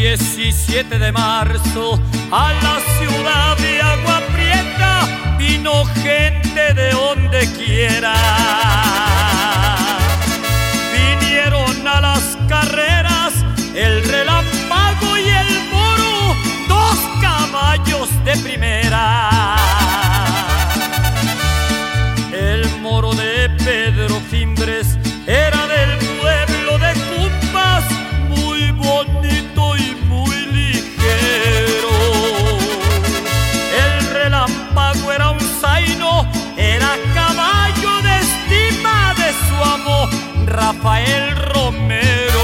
17 de marzo a la ciudad de Agua Prieta vino gente de donde quiera. Vinieron a las carreras el Relámpago y el Moro, dos caballos de primera. El Moro de Pedro Fimbres era del pueblo de Cumpas, muy bonito y muy ligero. El Relámpago era un zaino, era caballo de estima de su amo Rafael Romero.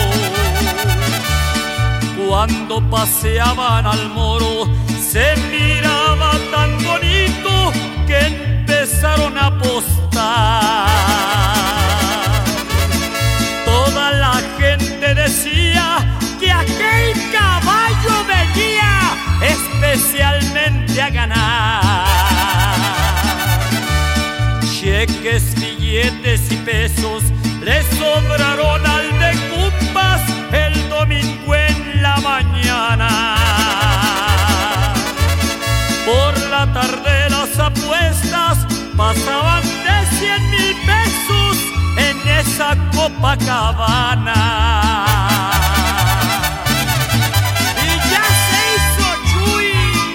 Cuando paseaban al Moro se miraba tan bonito que empezaron a apostar. Toda la gente decía que aquel caballo venía especialmente a ganar. Cheques, billetes y pesos le sobraron al de Cumpas el domingo en la mañana. Por la tarde las apuestas pasaban de 100,000 pesos en esa Copacabana. Y ya se hizo Chuy.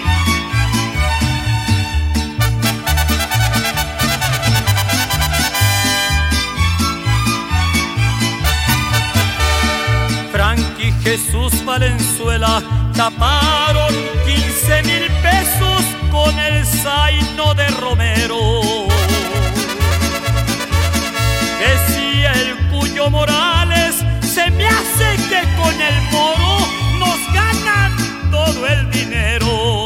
Frank y Jesús Valenzuela taparon 15,000 pesos con el zaino de Romero. Decía el Cuyo Morales, se me hace que con el Moro nos ganan todo el dinero.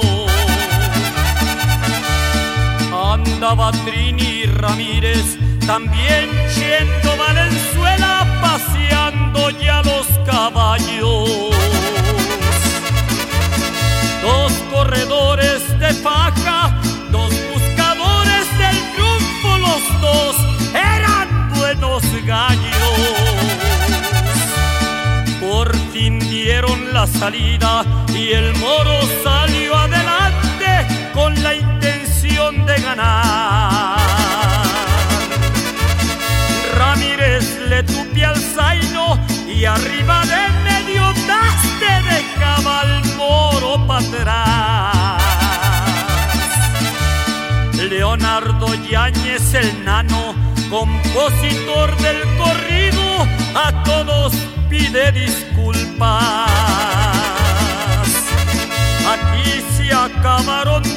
Andaba Trini Ramírez, también Chendo Valenzuela, paseando ya los caballos. Dos corredores de faja, dos buscadores del triunfo, los dos eran buenos gallos. Por fin dieron la salida y el Moro salió adelante con la intención de ganar. Ramírez le tupía al zaino y arriba de medio taste dejaba al Moro para atrás. Leonardo Yáñez el Nano, compositor del corrido, a todos pide disculpas. Aquí se acabaron